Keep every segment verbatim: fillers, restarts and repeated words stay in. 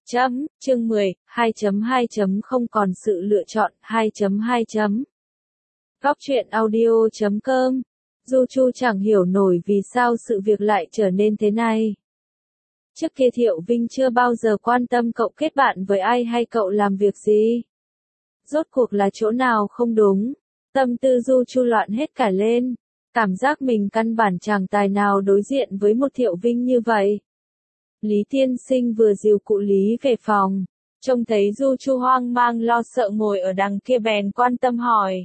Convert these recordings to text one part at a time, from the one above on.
Chấm, chương mười, hai chấm hai chấm không còn sự lựa chọn, hai chấm hai chấm Góc truyện audio chấm com Du Chu chẳng hiểu nổi vì sao sự việc lại trở nên thế này. Trước kia Thiệu Vinh chưa bao giờ quan tâm cậu kết bạn với ai hay cậu làm việc gì. Rốt cuộc là chỗ nào không đúng, tâm tư Du Chu loạn hết cả lên, cảm giác mình căn bản chẳng tài nào đối diện với một Thiệu Vinh như vậy. Lý Tiên Sinh vừa dìu cụ Lý về phòng, trông thấy Du Chu hoang mang lo sợ ngồi ở đằng kia bèn quan tâm hỏi.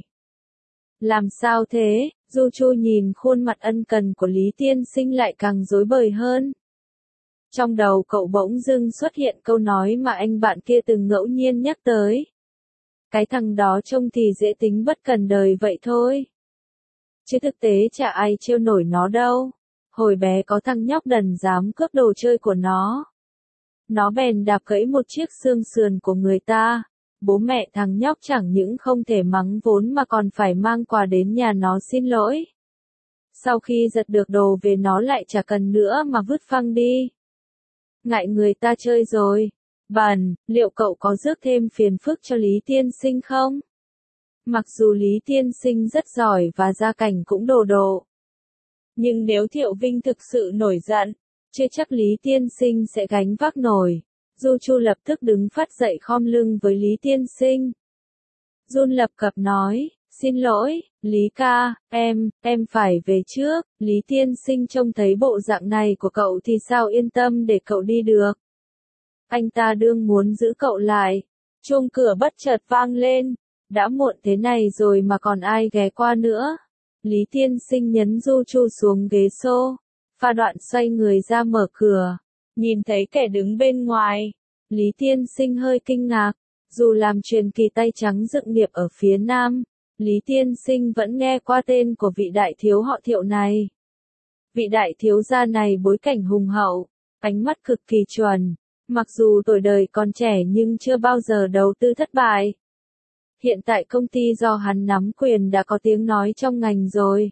Làm sao thế? Du Chu nhìn khuôn mặt ân cần của Lý Tiên Sinh lại càng rối bời hơn. Trong đầu cậu bỗng dưng xuất hiện câu nói mà anh bạn kia từng ngẫu nhiên nhắc tới. Cái thằng đó trông thì dễ tính bất cần đời vậy thôi. Chứ thực tế chả ai trêu nổi nó đâu. Hồi bé có thằng nhóc đần dám cướp đồ chơi của nó. Nó bèn đạp gãy một chiếc xương sườn của người ta. Bố mẹ thằng nhóc chẳng những không thể mắng vốn mà còn phải mang quà đến nhà nó xin lỗi. Sau khi giật được đồ về nó lại chả cần nữa mà vứt phăng đi. Ngại người ta chơi rồi. Bần, liệu cậu có rước thêm phiền phức cho Lý Tiên Sinh không? Mặc dù Lý Tiên Sinh rất giỏi và gia cảnh cũng đồ độ. Nhưng nếu Thiệu Vinh thực sự nổi giận, chưa chắc Lý Tiên Sinh sẽ gánh vác nổi. Du Chu lập tức đứng phát dậy khom lưng với Lý Tiên Sinh. Run lập cập nói, xin lỗi, Lý ca, em, em phải về trước. Lý Tiên Sinh trông thấy bộ dạng này của cậu thì sao yên tâm để cậu đi được. Anh ta đương muốn giữ cậu lại. Chuông cửa bất chợt vang lên. Đã muộn thế này rồi mà còn ai ghé qua nữa. Lý Tiên Sinh nhấn Du Chu xuống ghế xô. Pha đoạn xoay người ra mở cửa. Nhìn thấy kẻ đứng bên ngoài. Lý Tiên Sinh hơi kinh ngạc. Dù làm truyền kỳ tay trắng dựng nghiệp ở phía Nam, Lý Tiên Sinh vẫn nghe qua tên của vị đại thiếu họ Thiệu này. Vị đại thiếu gia này bối cảnh hùng hậu, ánh mắt cực kỳ chuẩn. Mặc dù tuổi đời còn trẻ nhưng chưa bao giờ đầu tư thất bại. Hiện tại công ty do hắn nắm quyền đã có tiếng nói trong ngành rồi.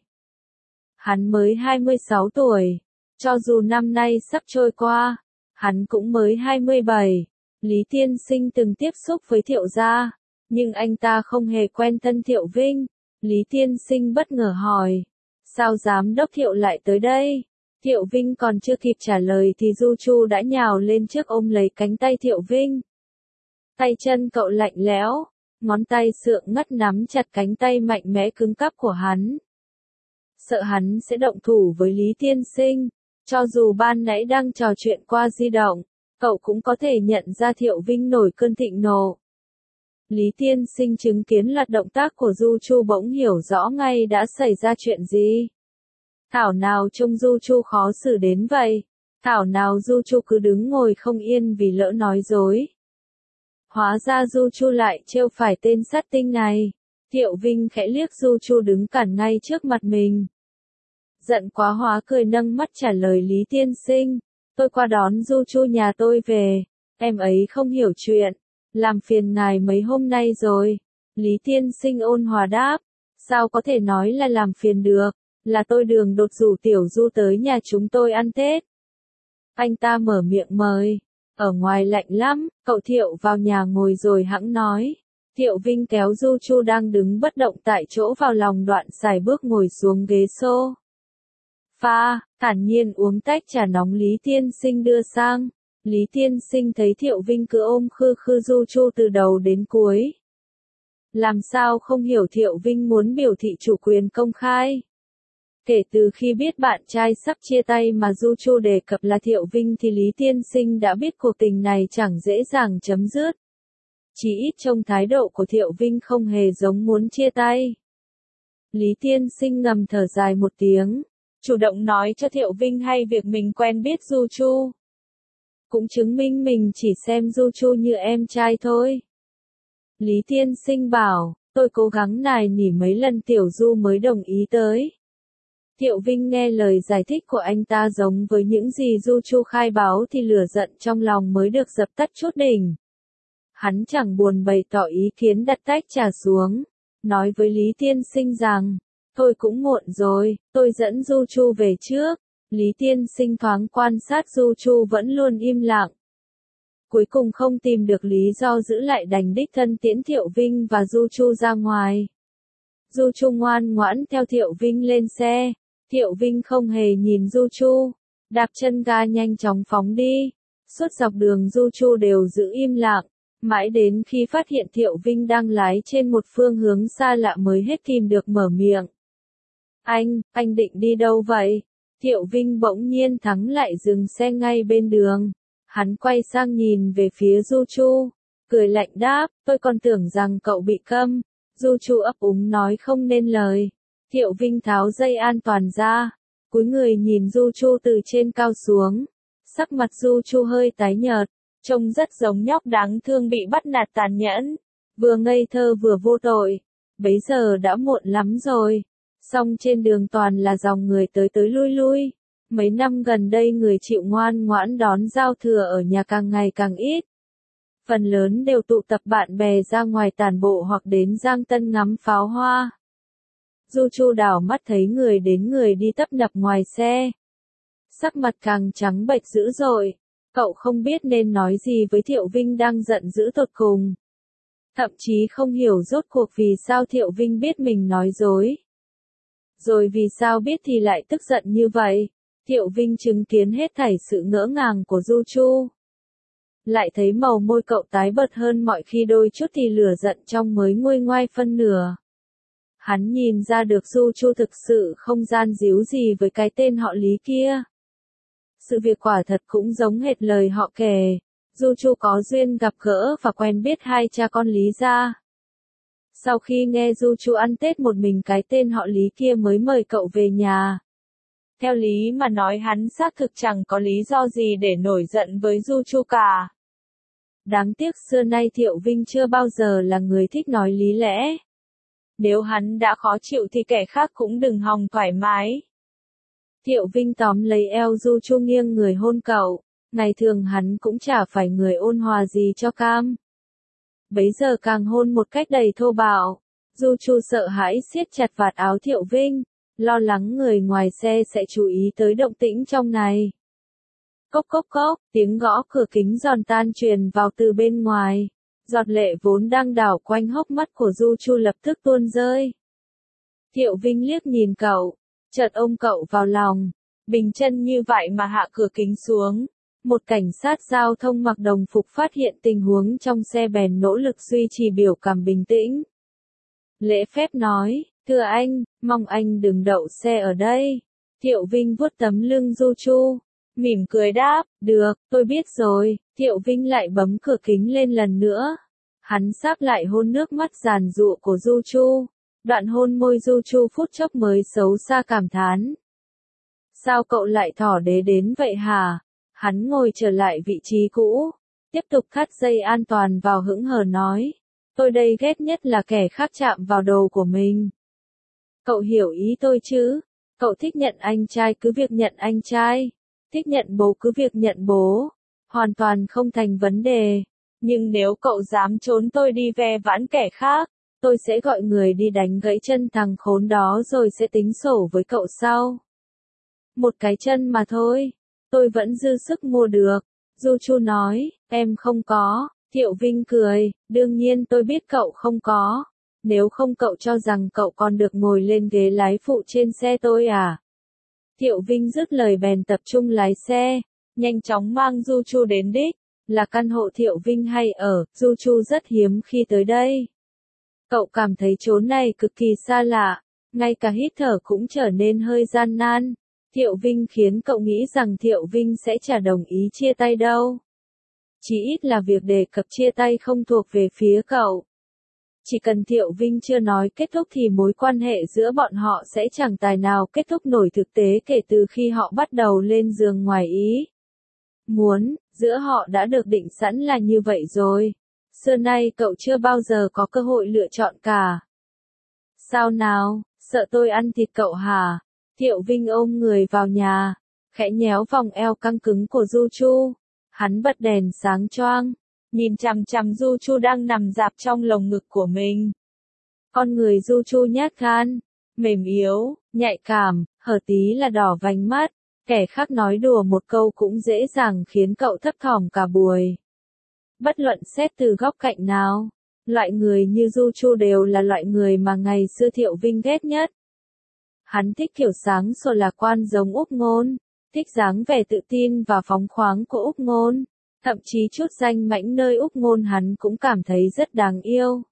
Hắn mới hai mươi sáu tuổi. Cho dù năm nay sắp trôi qua, hắn cũng mới hai mươi bảy. Lý Tiên Sinh từng tiếp xúc với Thiệu gia, nhưng anh ta không hề quen thân Thiệu Vinh. Lý Tiên Sinh bất ngờ hỏi, sao giám đốc Thiệu lại tới đây? Thiệu Vinh còn chưa kịp trả lời thì Du Chu đã nhào lên trước ôm lấy cánh tay Thiệu Vinh. Tay chân cậu lạnh lẽo, ngón tay sượng ngắt nắm chặt cánh tay mạnh mẽ cứng cáp của hắn. Sợ hắn sẽ động thủ với Lý Tiên Sinh, cho dù ban nãy đang trò chuyện qua di động, cậu cũng có thể nhận ra Thiệu Vinh nổi cơn thịnh nộ. Lý Tiên Sinh chứng kiến loạt động tác của Du Chu bỗng hiểu rõ ngay đã xảy ra chuyện gì. Thảo nào trông Du Chu khó xử đến vậy, thảo nào Du Chu cứ đứng ngồi không yên vì lỡ nói dối. Hóa ra Du Chu lại trêu phải tên sát tinh này. Thiệu Vinh khẽ liếc Du Chu đứng cản ngay trước mặt mình. Giận quá hóa cười nâng mắt trả lời Lý Tiên Sinh, tôi qua đón Du Chu nhà tôi về, em ấy không hiểu chuyện, làm phiền ngài mấy hôm nay rồi. Lý Tiên Sinh ôn hòa đáp, sao có thể nói là làm phiền được, là tôi đường đột rủ Tiểu Du tới nhà chúng tôi ăn Tết. Anh ta mở miệng mời, ở ngoài lạnh lắm, cậu Thiệu vào nhà ngồi rồi hẵng nói. Thiệu Vinh kéo Du Chu đang đứng bất động tại chỗ vào lòng đoạn xài bước ngồi xuống ghế xô. Pha, thản nhiên uống tách trà nóng Lý Tiên Sinh đưa sang. Lý Tiên Sinh thấy Thiệu Vinh cứ ôm khư khư Du Chu từ đầu đến cuối. Làm sao không hiểu Thiệu Vinh muốn biểu thị chủ quyền công khai. Kể từ khi biết bạn trai sắp chia tay mà Du Chu đề cập là Thiệu Vinh thì Lý Tiên Sinh đã biết cuộc tình này chẳng dễ dàng chấm dứt. Chỉ ít trong thái độ của Thiệu Vinh không hề giống muốn chia tay. Lý Tiên Sinh ngầm thở dài một tiếng, chủ động nói cho Thiệu Vinh hay việc mình quen biết Du Chu. Cũng chứng minh mình chỉ xem Du Chu như em trai thôi. Lý Tiên Sinh bảo, tôi cố gắng nài nỉ mấy lần Tiểu Du mới đồng ý tới. Thiệu Vinh nghe lời giải thích của anh ta giống với những gì Du Chu khai báo thì lửa giận trong lòng mới được dập tắt chút đỉnh. Hắn chẳng buồn bày tỏ ý kiến đặt tách trà xuống, nói với Lý Tiên Sinh rằng, thôi cũng muộn rồi, tôi dẫn Du Chu về trước. Lý Tiên Sinh thoáng quan sát Du Chu vẫn luôn im lặng. cuối cùng không tìm được lý do giữ lại đành đích thân tiễn Thiệu Vinh và Du Chu ra ngoài. Du Chu ngoan ngoãn theo Thiệu Vinh lên xe, Thiệu Vinh không hề nhìn Du Chu, đạp chân ga nhanh chóng phóng đi. Suốt dọc đường Du Chu đều giữ im lặng, mãi đến khi phát hiện Thiệu Vinh đang lái trên một phương hướng xa lạ mới hết kìm được mở miệng. Anh, anh định đi đâu vậy? Thiệu Vinh bỗng nhiên thắng lại dừng xe ngay bên đường. Hắn quay sang nhìn về phía Du Chu, cười lạnh đáp, tôi còn tưởng rằng cậu bị câm. Du Chu ấp úng nói không nên lời. Thiệu Vinh tháo dây an toàn ra, cúi người nhìn Du Chu từ trên cao xuống. Sắc mặt Du Chu hơi tái nhợt, trông rất giống nhóc đáng thương bị bắt nạt tàn nhẫn. Vừa ngây thơ vừa vô tội. Bấy giờ đã muộn lắm rồi. Song trên đường toàn là dòng người tới tới lui lui. Mấy năm gần đây người chịu ngoan ngoãn đón giao thừa ở nhà càng ngày càng ít. Phần lớn đều tụ tập bạn bè ra ngoài tản bộ hoặc đến Giang Tân ngắm pháo hoa. Du Chu đảo mắt thấy người đến người đi tấp nập ngoài xe. Sắc mặt càng trắng bệch dữ dội. Cậu không biết nên nói gì với Thiệu Vinh đang giận dữ tột cùng. Thậm chí không hiểu rốt cuộc vì sao Thiệu Vinh biết mình nói dối. Rồi vì sao biết thì lại tức giận như vậy. Thiệu Vinh chứng kiến hết thảy sự ngỡ ngàng của Du Chu. Lại thấy màu môi cậu tái bật hơn mọi khi đôi chút thì lửa giận trong mới nguôi ngoai phân nửa. Hắn nhìn ra được Du Chu thực sự không gian díu gì với cái tên họ Lý kia. Sự việc quả thật cũng giống hệt lời họ kể. Du Chu có duyên gặp gỡ và quen biết hai cha con Lý gia. Sau khi nghe Du Chu ăn Tết một mình cái tên họ Lý kia mới mời cậu về nhà. Theo lý mà nói hắn xác thực chẳng có lý do gì để nổi giận với Du Chu cả. Đáng tiếc xưa nay Thiệu Vinh chưa bao giờ là người thích nói lý lẽ. Nếu hắn đã khó chịu thì kẻ khác cũng đừng hòng thoải mái. Thiệu Vinh tóm lấy eo Du Chu nghiêng người hôn cậu. Ngày thường hắn cũng chả phải người ôn hòa gì cho cam. Bấy giờ càng hôn một cách đầy thô bạo. Du Chu sợ hãi siết chặt vạt áo Thiệu Vinh, lo lắng người ngoài xe sẽ chú ý tới động tĩnh trong này. Cốc cốc cốc, tiếng gõ cửa kính giòn tan truyền vào từ bên ngoài. Giọt lệ vốn đang đảo quanh hốc mắt của Du Chu lập tức tuôn rơi. Thiệu Vinh liếc nhìn cậu, chợt ôm cậu vào lòng, bình chân như vậy mà hạ cửa kính xuống. Một cảnh sát giao thông mặc đồng phục phát hiện tình huống trong xe bèn nỗ lực duy trì biểu cảm bình tĩnh. Lễ phép nói, thưa anh, mong anh đừng đậu xe ở đây. Thiệu Vinh vuốt tấm lưng Du Chu, mỉm cười đáp, được, tôi biết rồi. Thiệu Vinh lại bấm cửa kính lên lần nữa. Hắn sáp lại hôn nước mắt giàn giụa của Du Chu. Đoạn hôn môi Du Chu phút chốc mới xấu xa cảm thán. Sao cậu lại thỏ đế đến vậy hả? Hắn ngồi trở lại vị trí cũ, tiếp tục thắt dây an toàn vào hững hờ nói. Tôi đây ghét nhất là kẻ khác chạm vào đồ của mình. Cậu hiểu ý tôi chứ? Cậu thích nhận anh trai cứ việc nhận anh trai. Thích nhận bố cứ việc nhận bố. Hoàn toàn không thành vấn đề. Nhưng nếu cậu dám trốn tôi đi ve vãn kẻ khác, tôi sẽ gọi người đi đánh gãy chân thằng khốn đó rồi sẽ tính sổ với cậu sau. Một cái chân mà thôi. Tôi vẫn dư sức mua được. Du Chu nói, em không có. Thiệu Vinh cười, đương nhiên tôi biết cậu không có. Nếu không cậu cho rằng cậu còn được ngồi lên ghế lái phụ trên xe tôi à? Thiệu Vinh dứt lời bèn tập trung lái xe, nhanh chóng mang Du Chu đến đích. Là căn hộ Thiệu Vinh hay ở, Du Chu rất hiếm khi tới đây. Cậu cảm thấy chốn này cực kỳ xa lạ, ngay cả hít thở cũng trở nên hơi gian nan. Thiệu Vinh khiến cậu nghĩ rằng Thiệu Vinh sẽ chả đồng ý chia tay đâu. Chỉ ít là việc đề cập chia tay không thuộc về phía cậu. Chỉ cần Thiệu Vinh chưa nói kết thúc thì mối quan hệ giữa bọn họ sẽ chẳng tài nào kết thúc nổi thực tế kể từ khi họ bắt đầu lên giường ngoài ý muốn, giữa họ đã được định sẵn là như vậy rồi. Xưa nay cậu chưa bao giờ có cơ hội lựa chọn cả. Sao nào, sợ tôi ăn thịt cậu hả? Thiệu Vinh ôm người vào nhà, khẽ nhéo vòng eo căng cứng của Du Chu. Hắn bật đèn sáng choang, nhìn chằm chằm Du Chu đang nằm rạp trong lồng ngực của mình. Con người Du Chu nhát gan, mềm yếu, nhạy cảm, hở tí là đỏ vành mắt. Kẻ khác nói đùa một câu cũng dễ dàng khiến cậu thấp thỏm cả buổi. Bất luận xét từ góc cạnh nào, loại người như Du Chu đều là loại người mà ngày xưa Thiệu Vinh ghét nhất. Hắn thích kiểu sáng sủa lạc quan giống Úc Ngôn, thích dáng vẻ tự tin và phóng khoáng của Úc Ngôn, thậm chí chút danh mãnh nơi Úc Ngôn hắn cũng cảm thấy rất đáng yêu.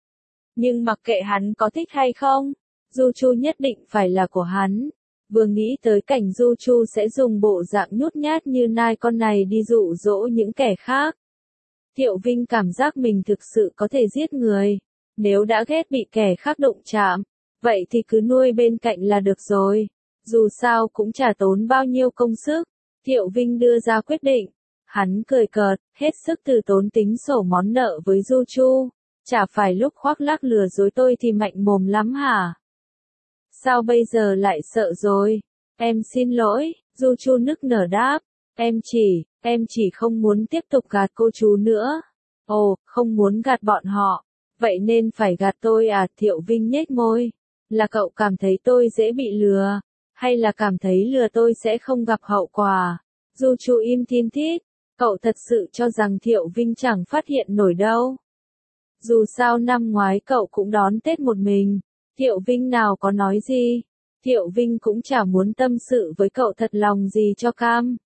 Nhưng mặc kệ hắn có thích hay không, Du Chu nhất định phải là của hắn. Vừa nghĩ tới cảnh Du Chu sẽ dùng bộ dạng nhút nhát như nai con này đi dụ dỗ những kẻ khác. Thiệu Vinh cảm giác mình thực sự có thể giết người. Nếu đã ghét bị kẻ khác đụng chạm, vậy thì cứ nuôi bên cạnh là được rồi. Dù sao cũng chả tốn bao nhiêu công sức. Thiệu Vinh đưa ra quyết định. Hắn cười cợt, hết sức từ tốn tính sổ món nợ với Du Chu. Chả phải lúc khoác lác lừa dối tôi thì mạnh mồm lắm hả? Sao bây giờ lại sợ rồi? Em xin lỗi, Du Chu nức nở đáp. Em chỉ, em chỉ không muốn tiếp tục gạt cô chú nữa. Ồ, không muốn gạt bọn họ. Vậy nên phải gạt tôi à? Thiệu Vinh nhếch môi. Là cậu cảm thấy tôi dễ bị lừa? Hay là cảm thấy lừa tôi sẽ không gặp hậu quả? Du Chu im thin thít. Cậu thật sự cho rằng Thiệu Vinh chẳng phát hiện nổi đâu. Dù sao năm ngoái cậu cũng đón Tết một mình. Thiệu Vinh nào có nói gì. Thiệu Vinh cũng chả muốn tâm sự với cậu thật lòng gì cho cam.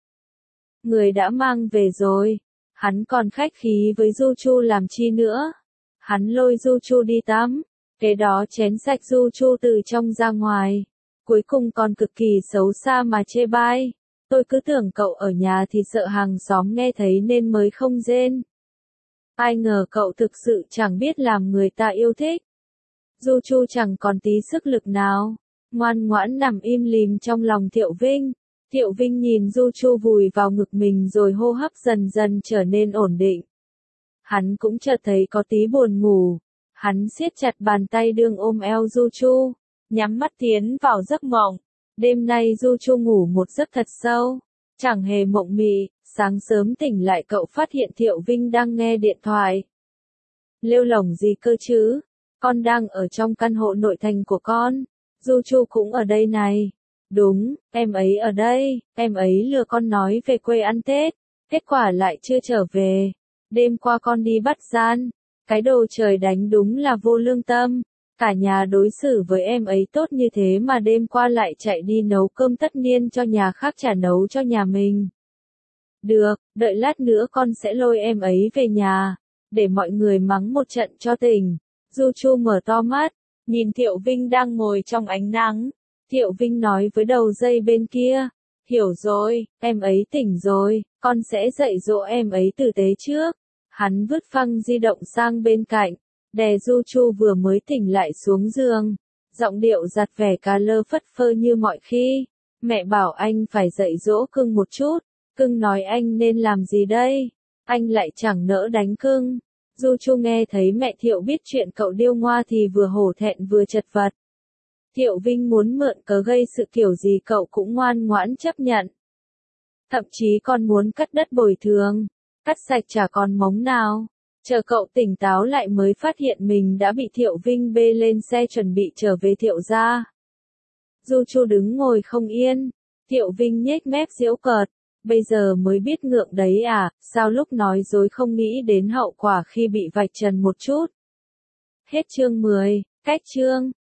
Người đã mang về rồi. Hắn còn khách khí với Du Chu làm chi nữa. Hắn lôi Du Chu đi tắm. Kế đó chén sạch Du Chu từ trong ra ngoài. Cuối cùng còn cực kỳ xấu xa mà chê bai. Tôi cứ tưởng cậu ở nhà thì sợ hàng xóm nghe thấy nên mới không rên. Ai ngờ cậu thực sự chẳng biết làm người ta yêu thích. Du Chu chẳng còn tí sức lực nào. Ngoan ngoãn nằm im lìm trong lòng Thiệu Vinh. Thiệu Vinh nhìn Du Chu vùi vào ngực mình rồi hô hấp dần dần trở nên ổn định. Hắn cũng chợt thấy có tí buồn ngủ. Hắn siết chặt bàn tay đương ôm eo Du Chu, nhắm mắt tiến vào giấc mộng. Đêm nay Du Chu ngủ một giấc thật sâu, chẳng hề mộng mị. Sáng sớm tỉnh lại cậu phát hiện Thiệu Vinh đang nghe điện thoại. Lêu lổng gì cơ chứ? Con đang ở trong căn hộ nội thành của con. Du Chu cũng ở đây này. Đúng, em ấy ở đây, em ấy lừa con nói về quê ăn Tết. Kết quả lại chưa trở về. Đêm qua con đi bắt gian. Cái đồ trời đánh đúng là vô lương tâm. Cả nhà đối xử với em ấy tốt như thế mà đêm qua lại chạy đi nấu cơm tất niên cho nhà khác chả nấu cho nhà mình. Được, đợi lát nữa con sẽ lôi em ấy về nhà, để mọi người mắng một trận cho tỉnh. Du Chu mở to mắt, nhìn Thiệu Vinh đang ngồi trong ánh nắng. Thiệu Vinh nói với đầu dây bên kia, hiểu rồi, em ấy tỉnh rồi, con sẽ dạy dỗ em ấy tử tế trước. Hắn vứt phăng di động sang bên cạnh, đè Du Chu vừa mới tỉnh lại xuống giường. Giọng điệu giặt vẻ cà lơ phất phơ như mọi khi. Mẹ bảo anh phải dạy dỗ cưng một chút. Cưng nói anh nên làm gì đây? Anh lại chẳng nỡ đánh cưng. Du Chu nghe thấy mẹ Thiệu biết chuyện cậu điêu ngoa thì vừa hổ thẹn vừa chật vật. Thiệu Vinh muốn mượn cớ gây sự kiểu gì cậu cũng ngoan ngoãn chấp nhận. Thậm chí còn muốn cắt đất bồi thường. Cắt sạch chả còn mống nào. Chờ cậu tỉnh táo lại mới phát hiện mình đã bị Thiệu Vinh bê lên xe chuẩn bị trở về Thiệu gia. Du Chu đứng ngồi không yên. Thiệu Vinh nhếch mép giễu cợt. Bây giờ mới biết ngượng đấy à, sao lúc nói dối không nghĩ đến hậu quả khi bị vạch trần một chút. Hết chương mười, cách chương.